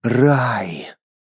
рай.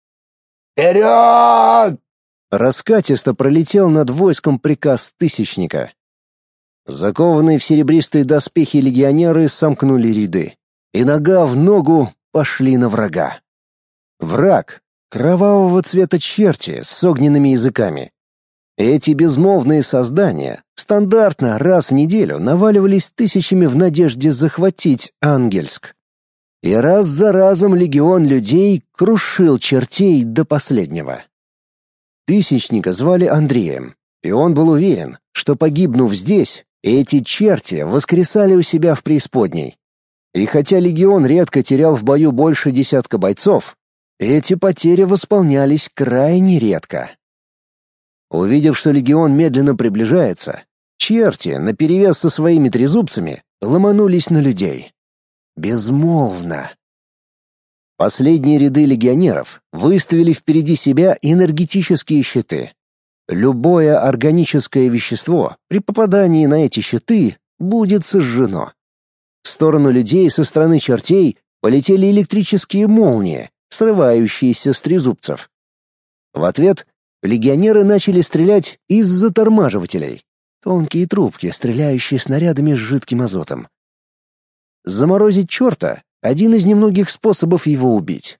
«Вперед!» Раскатисто пролетел над войском приказ Тысячника. Закованные в серебристые доспехи легионеры сомкнули ряды, и нога в ногу пошли на врага. Враг — кровавого цвета черти с огненными языками. Эти безмолвные создания стандартно раз в неделю наваливались тысячами в надежде захватить Ангельск. И раз за разом легион людей крушил чертей до последнего. Тысячника звали Андреем, и он был уверен, что, погибнув здесь, эти черти воскресали у себя в преисподней. И хотя легион редко терял в бою больше десятка бойцов, эти потери восполнялись крайне редко. Увидев, что легион медленно приближается, черти, наперевес со своими трезубцами, ломанулись на людей. Безмолвно. Последние ряды легионеров выставили впереди себя энергетические щиты. Любое органическое вещество при попадании на эти щиты будет сожжено. В сторону людей со стороны чертей полетели электрические молнии, срывающиеся с трезубцев. В ответ легионеры начали стрелять из затормаживателей. Тонкие трубки, стреляющие снарядами с жидким азотом. Заморозить черта — один из немногих способов его убить.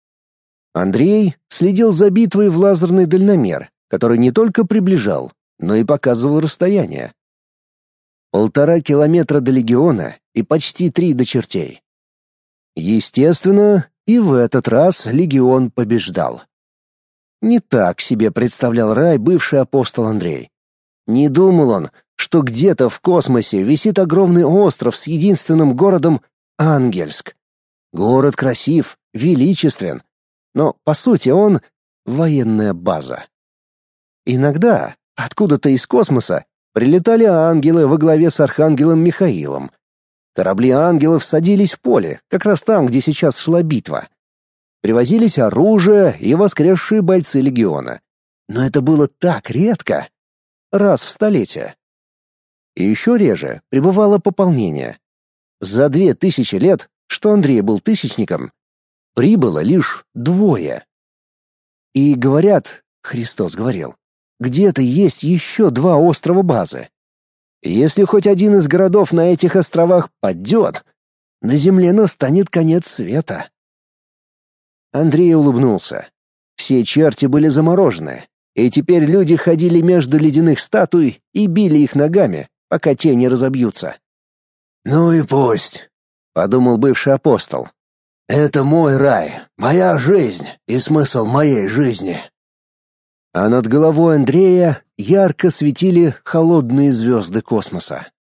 Андрей следил за битвой в лазерный дальномер, который не только приближал, но и показывал расстояние. 1,5 километра до легиона и почти 3 до чертей. Естественно, и в этот раз легион побеждал. Не так себе представлял рай бывший апостол Андрей. Не думал он, что где-то в космосе висит огромный остров с единственным городом Ангельск. Город красив, величествен, но, по сути, он — военная база. Иногда, откуда-то из космоса, прилетали ангелы во главе с архангелом Михаилом. Корабли ангелов садились в поле, как раз там, где сейчас шла битва. Привозились оружие и воскресшие бойцы легиона. Но это было так редко. Раз в столетие. И еще реже прибывало пополнение. За 2000 лет, что Андрей был тысячником, прибыло лишь 2. И говорят, Христос говорил, где-то есть еще 2 острова базы. Если хоть один из городов на этих островах падет, на земле настанет конец света. Андрей улыбнулся. Все черти были заморожены, и теперь люди ходили между ледяных статуй и били их ногами, пока те не разобьются. «Ну и пусть», — подумал бывший апостол. «Это мой рай, моя жизнь и смысл моей жизни». А над головой Андрея ярко светили холодные звезды космоса.